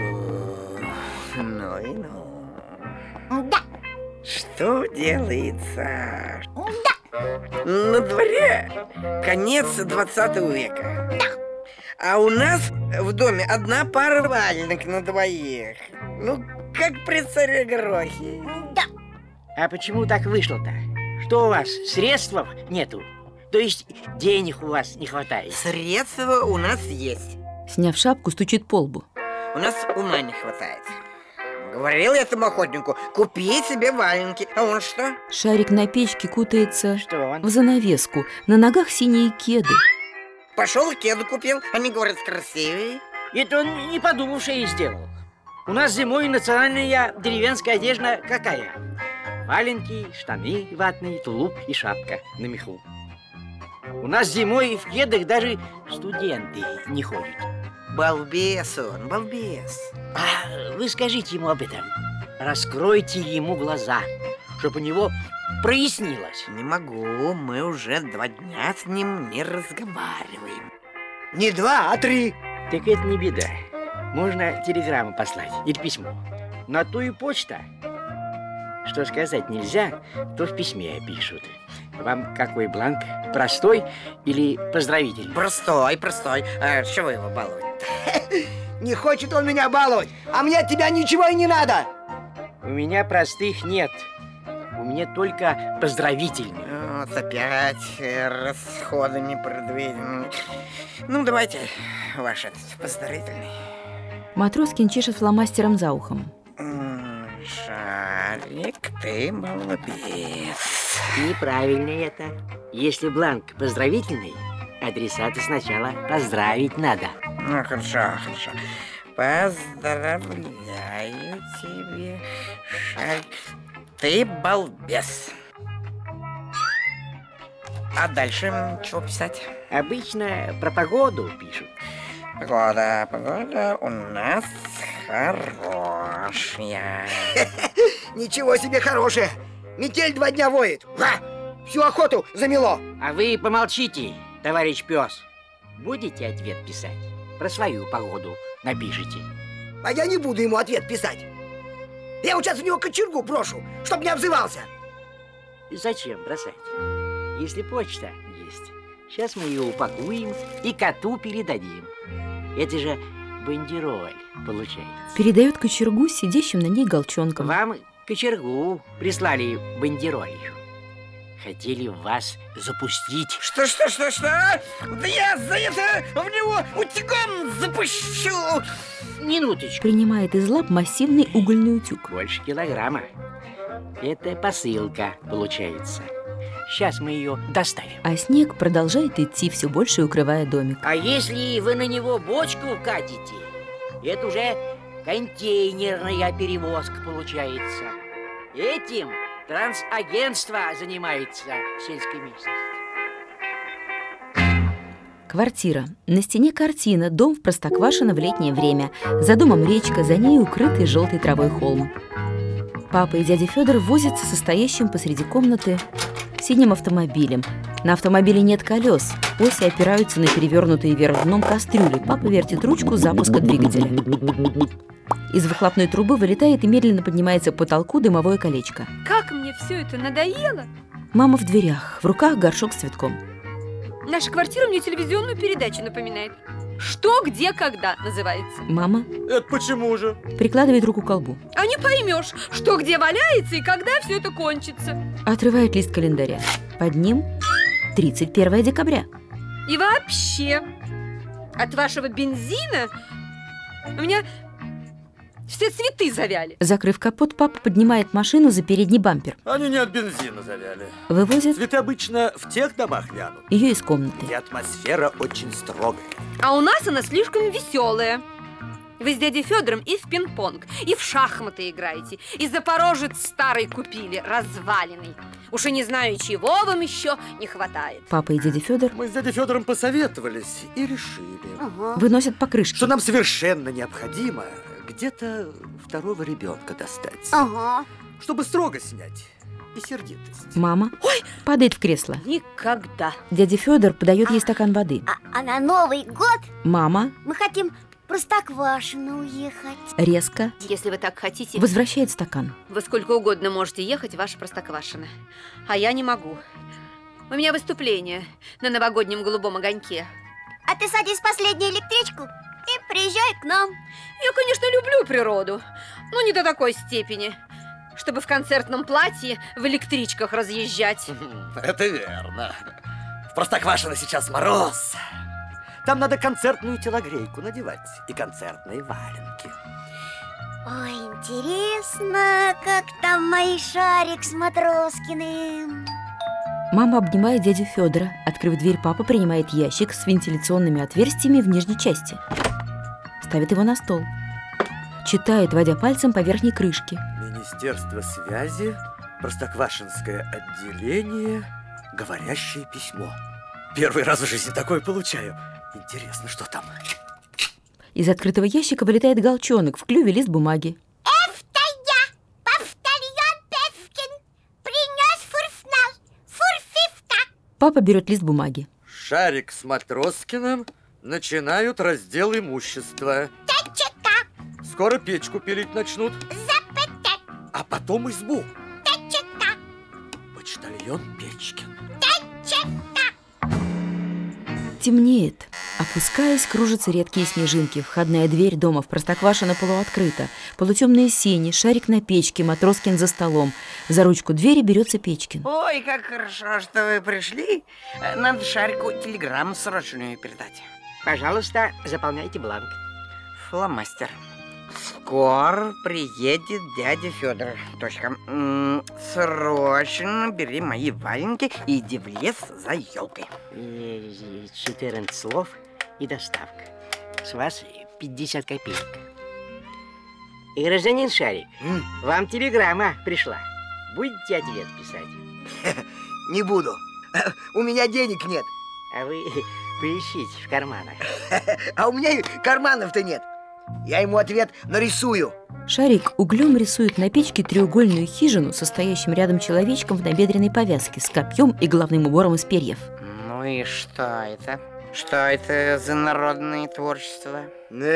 Ну и ну. Да, Что делается? да, На дворе конец 20 века. А у нас в доме одна пара валенок на двоих. Ну, как при царе Горохе. да. А почему так вышло-то? Что у вас, средств нету? То есть денег у вас не хватает? Средства у нас есть. Сняв шапку, стучит по лбу. У нас ума не хватает. Говорил я этому охотнику, купи себе валенки. А он что? Шарик на печке кутается Что он? в занавеску. На ногах синие кеды. Пошел и кеды купил. Они говорят, красивее. Это он не подумавший и сделал. У нас зимой национальная деревенская одежда какая? Валенки, штаны ватные, тулуп и шапка на меху. У нас зимой в кедах даже студенты не ходят. Балбес он, балбес. А вы скажите ему об этом. Раскройте ему глаза, чтобы у него прояснилось. Не могу, мы уже 2 дня с ним не разговариваем. Не 2, а 3. Так это не беда. Можно телеграмму послать или письмо. На то и почта. Что сказать нельзя, то в письме пишут. Вам какой бланк? Простой или поздравительный? Простой, простой. А что вы его балуете? Не хочет он меня баловать, а мне от тебя ничего и не надо. У меня простых нет. У меня только поздравительные. Вот опять расходы непредвиденные. Ну, давайте ваш этот поздравительный. Матроскин чешет фломастером за ухом. Шарик, ты молодец. Неправильно это. Если бланк поздравительный, адресата сначала поздравить надо. Ну, хорошо, хорошо. Поздравляю тебя, Шарик. Ты балбес. А дальше чего писать? Обычно про погоду пишут. Погода у нас хорошая. Ничего себе хорошее. Метель 2 дня воет. Всю охоту замело. А вы помолчите, товарищ пес. Будете ответ писать? Про свою погоду напишите. А я не буду ему ответ писать. Я вот сейчас в него кочергу брошу, чтоб не обзывался. И зачем бросать? Если почта есть, сейчас мы ее упакуем и коту передадим. Это же бандероль получается. Передает кочергу сидящим на ней галчонком. Вам кочергу прислали бандеролью. Хотели вас запустить. Что? Да я за это в него утюгом запущу. Минуточку. Принимает из лап массивный угольный утюг. Больше килограмма. Это посылка получается. Сейчас мы ее доставим. А снег продолжает идти, все больше укрывая домик. А если вы на него бочку катите, это уже контейнерная перевозка получается. Этим трансагентство занимается в сельской местности. Квартира. На стене картина. Дом в Простоквашино в летнее время. За домом речка, за ней укрытый желтой травой холм. Папа и дядя Федор возятся со стоящим посреди комнаты синим автомобилем. На автомобиле нет колес. Оси опираются на перевернутые вверх дном кастрюли. Папа вертит ручку запуска двигателя. Из выхлопной трубы вылетает и медленно поднимается к потолку дымовое колечко. Как мне все это надоело! Мама в дверях, в руках горшок с цветком. Наша квартира мне телевизионную передачу напоминает. «Что, где, когда» называется. Мама Это почему же? прикладывает руку к колбу. А не поймешь, что где валяется и когда все это кончится. Отрывает лист календаря. Под ним 31 декабря. И вообще, от вашего бензина у меня все цветы завяли. Закрыв капот, папа поднимает машину за передний бампер. Они не от бензина завяли. Вывозит Цветы обычно в тех домах вянут, ее из комнаты. и атмосфера очень строгая. А у нас она слишком веселая. Вы с дядей Федором и в пинг-понг, и в шахматы играете, и Запорожец старый купили, разваленный. Уж и не знаю, чего вам еще не хватает. Папа и дядя Федор Мы с дядей Федором посоветовались и решили, выносят покрышки. что нам совершенно необходимо где-то второго ребенка достать, Ага. чтобы строго снять и сердитость. Мама падает в кресло. Никогда. Дядя Федор подает ей стакан воды. А на Новый год Мама мы хотим в Простоквашино уехать. резко Если вы так хотите, возвращает стакан. вы сколько угодно можете ехать в ваше Простоквашино. А я не могу. У меня выступление на новогоднем голубом огоньке. А ты садись в последнюю электричку и приезжай к нам. Я, конечно, люблю природу, но не до такой степени, чтобы в концертном платье в электричках разъезжать. Это верно. В Простоквашино сейчас мороз. Там надо концертную телогрейку надевать и концертные валенки. Ой, интересно, как там мои Шарик с Матроскиным. Мама обнимает дядю Федора. Открыв дверь, папа принимает ящик с вентиляционными отверстиями в нижней части. Ставит его на стол. Читает, водя пальцем по верхней крышке. Министерство связи, Простоквашинское отделение, говорящее письмо. Первый раз в жизни такое получаю. Интересно, что там? Из открытого ящика вылетает голчонок, в клюве лист бумаги. Это я, Повторян Певкин, принес фурфнал, фурфивка. Папа берет лист бумаги. Шарик с Матроскиным начинают раздел имущества. Течета, Скоро печку пилить начнут, запетек, а потом избу. течета, Почтальон Печкин. течета. Темнеет. Опускаясь, кружатся редкие снежинки. Входная дверь дома в Простоквашино полуоткрыта. Полутемные сени, Шарик на печке, Матроскин за столом. За ручку двери берется Печкин. Ой, как хорошо, что вы пришли. Надо Шарику телеграмму срочную передать. Пожалуйста, заполняйте бланк. Фломастер. Скоро приедет дядя Федор. Точка. Срочно бери мои валенки и иди в лес за елкой. 14 слов и доставка. С вас 50 копеек. И, гражданин Шарик, вам телеграмма пришла. Будете ответ писать? Не буду. У меня денег нет. А вы поищите в карманах. А у меня и карманов-то нет. Я ему ответ нарисую. Шарик углем рисует на печке треугольную хижину, состоящим рядом человечком в набедренной повязке с копьем и головным убором из перьев. Ну и что это? Что это за народное творчество?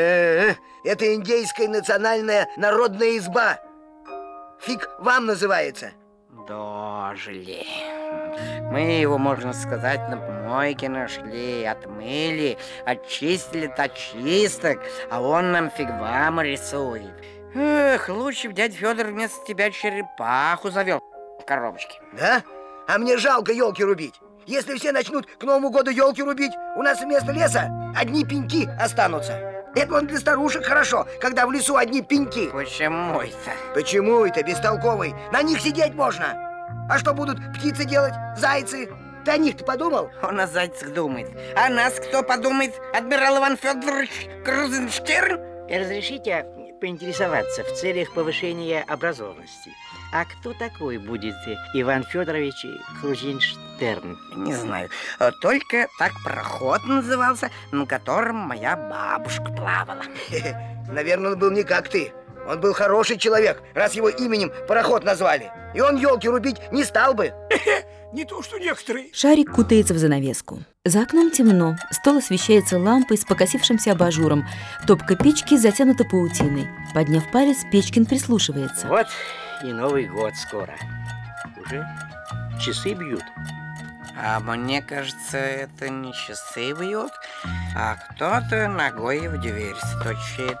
Это индейская национальная народная изба. Фиг вам называется. Дожили. Мы его, можно сказать, на помойке нашли, отмыли, очистили от чисток, а он нам фиг вам рисует. Эх, лучше бы дядя Федор вместо тебя черепаху завел в коробочке. Да? А мне жалко елки рубить. Если все начнут к Новому году елки рубить, у нас вместо леса одни пеньки останутся. Это вон для старушек хорошо, когда в лесу одни пеньки. Почему это? Почему это, бестолковый? На них сидеть можно. А что будут птицы делать, зайцы? Ты о них-то подумал? Он о зайцах думает. А нас кто подумает? Адмирал Иван Федорович Крузенштерн? Разрешите поинтересоваться в целях повышения образованности. А кто такой будет Иван Федорович Крузенштерн? Не знаю. Только так пароход назывался, на котором моя бабушка плавала. Наверное, он был не как ты. Он был хороший человек, раз его именем пароход назвали. И он елки рубить не стал бы. Не то, что некоторые. Шарик кутается в занавеску. За окном темно, стол освещается лампой с покосившимся абажуром. Топка печки затянута паутиной. Подняв палец, Печкин прислушивается. Вот и Новый год скоро. Уже часы бьют. А мне кажется, это не часы бьют, а кто-то ногой в дверь стучит.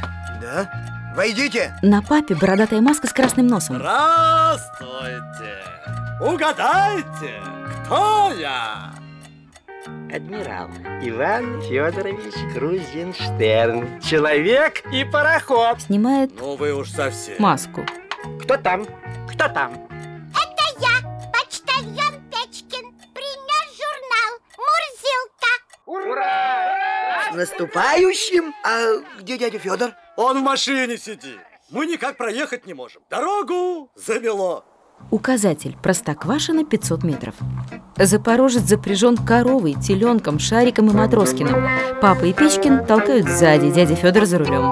Да? Войдите! На папе бородатая маска с красным носом. Здравствуйте! Угадайте, кто я? Адмирал Иван Федорович Крузенштерн. Человек и пароход. Снимает Ну вы уж совсем. маску. Кто там? Кто там? Это я, почтальон Печкин. Принес журнал «Мурзилка». С наступающим! А где дядя Федор? Он в машине сидит. Мы никак проехать не можем. Дорогу замело. Указатель Простоквашино 500 метров. Запорожец запряжен коровой, теленком, Шариком и Матроскиным. Папа и Печкин толкают сзади, дядя Федор за рулем.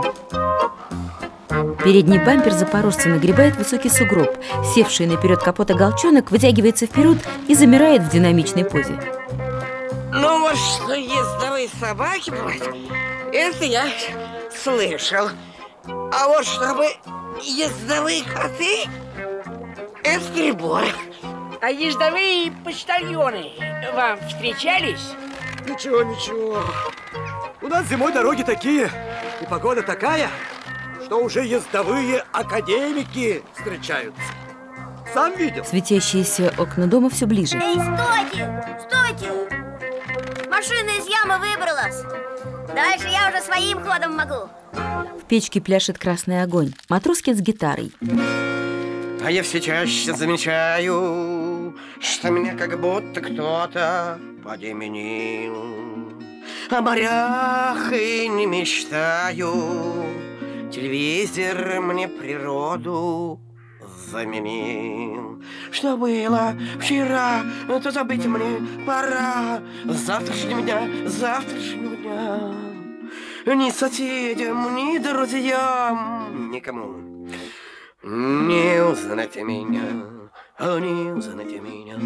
Передний бампер запорожца нагребает высокий сугроб. Севший наперед капота Голчонок вытягивается вперед и замирает в динамичной позе. Ну вот что ездовые собаки бывают, это я слышал. А вот чтобы ездовые коты, это перебор. А ездовые почтальоны вам встречались? Ничего, ничего. У нас зимой дороги такие, и погода такая, что уже ездовые академики встречаются. Сам видел. Светящиеся окна дома все ближе. Эй, стойте! Стойте! Машина из ямы выбралась. Дальше я уже своим ходом могу. В печке пляшет красный огонь. Матроскин с гитарой. А я все чаще замечаю, что меня как будто кто-то подеменил. О морях и не мечтаю, телевизор мне природу заменил. Что было вчера, то забыть мне пора. Завтрашнего дня ни соседям, ни друзьям, никому не узнать меня, не узнать меня.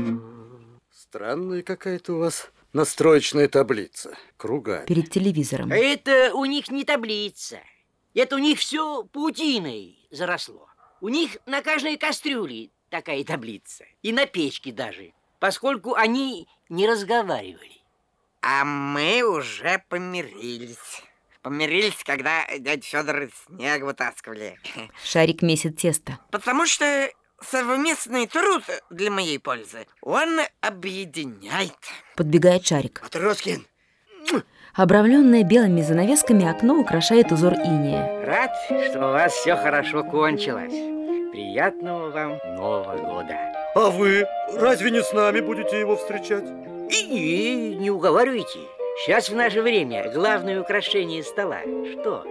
Странная какая-то у вас настроечная таблица, кругами. Перед телевизором. Это у них не таблица. Это у них все паутиной заросло. У них на каждой кастрюле такая таблица. И на печке даже. Поскольку они не разговаривали. А мы уже помирились. Помирились, когда дядя Федор снег вытаскивали. Шарик месит тесто. Потому что совместный труд для моей пользы, он объединяет. Подбегает Шарик. Матроскин! Обрамленное белыми занавесками окно украшает узор иния. Рад, что у вас все хорошо кончилось. Приятного вам Нового года. А вы разве не с нами будете его встречать? И не уговаривайте. Сейчас в наше время главное украшение стола. Что?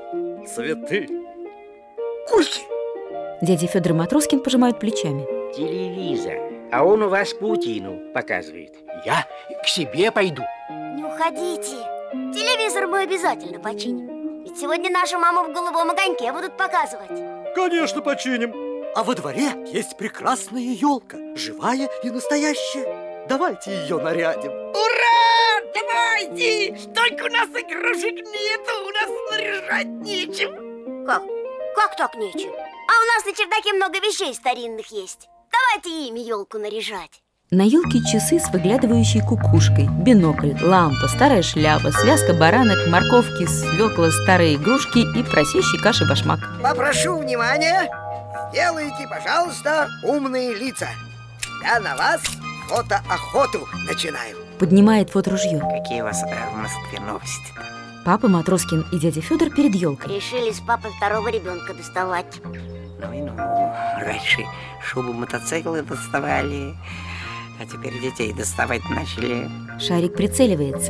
Цветы. Кости! Дядя Федор и Матроскин пожимают плечами. Телевизор. А он у вас паутину показывает. Я к себе пойду. Не уходите. Телевизор мы обязательно починим. Ведь сегодня нашу маму в голубом огоньке будут показывать. Конечно, починим. А во дворе есть прекрасная елка, живая и настоящая. Давайте ее нарядим. Ура! Давайте! Только у нас игрушек нету, у нас наряжать нечем. Как? Как так нечем? А у нас на чердаке много вещей старинных есть. Давайте ими елку наряжать. На елке часы с выглядывающей кукушкой, бинокль, лампа, старая шляпа, связка баранок, морковки, свекла, старые игрушки и просящий каши башмак. Попрошу внимания. Сделайте, пожалуйста, умные лица. Я на вас фотоохоту начинаю. Поднимает фоторужье. Какие у вас в Москве новости-то? Папа, Матроскин и дядя Федор перед елкой. Решили с папой второго ребенка доставать. Ну и ну, раньше шубу мотоциклы доставали, а теперь детей доставать начали. Шарик прицеливается.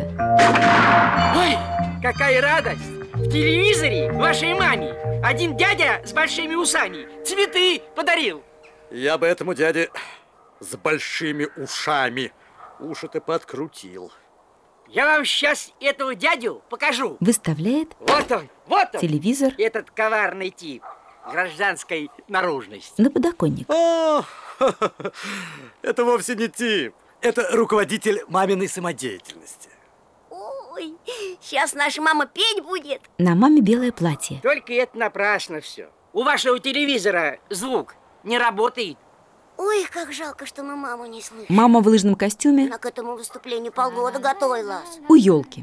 Ой, какая радость! В телевизоре вашей маме один дядя с большими усами цветы подарил. Я бы этому дяде с большими ушами уши-то подкрутил. Я вам сейчас этого дядю покажу. Выставляет Вот он, телевизор. этот коварный тип. гражданской наружности. На подоконник. О, это вовсе не тип. Это руководитель маминой самодеятельности. Ой, сейчас наша мама петь будет. На маме белое платье. Только это напрасно все. У вашего телевизора звук не работает. Ой, как жалко, что мы маму не слышим. Мама в лыжном костюме Она к этому выступлению полгода готовилась. у елки.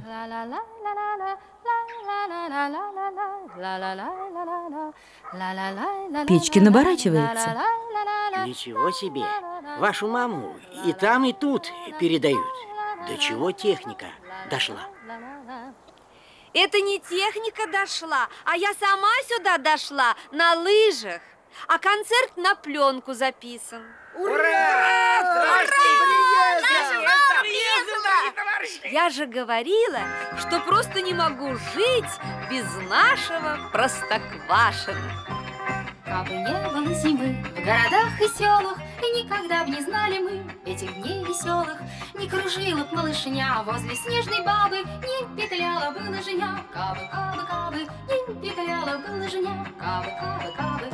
Печкин оборачивается. Ничего себе. Вашу маму и там, и тут передают. До чего техника дошла? Это не техника дошла, а я сама сюда дошла на лыжах. А концерт на пленку записан. Я же говорила, что просто не могу жить без нашего Простоквашино. Кабы не было зимы в городах и селах, и никогда б не знали мы этих дней веселых, не кружила б малышня возле снежной бабы, не петляла бы лыжня. Кабы, кабы, кабы, не петляла бы лыжня. Кабы, кабы, кабы.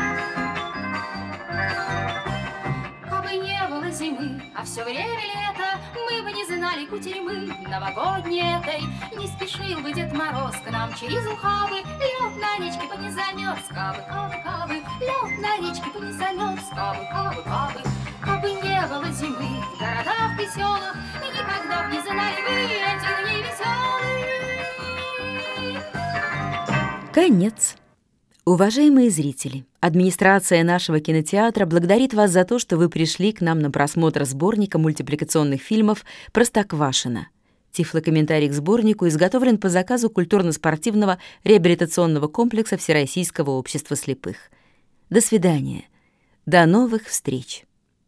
Кабы не было зимы, а все время лето, мы бы не знали кутерьмы новогодней этой. Не спешил бы Дед Мороз к нам через ухабы, лед на речке бы не замерз. Кабы, кабы, кабы, лед на речке бы не замерз. Кабы, кабы, кабы. Кабы не было зимы в городах и селах, и никогда б не знали вы этих дней веселых. Конец. Уважаемые зрители, администрация нашего кинотеатра благодарит вас за то, что вы пришли к нам на просмотр сборника мультипликационных фильмов «Простоквашино». Тифлокомментарий к сборнику изготовлен по заказу культурно-спортивного реабилитационного комплекса Всероссийского общества слепых. До свидания. До новых встреч.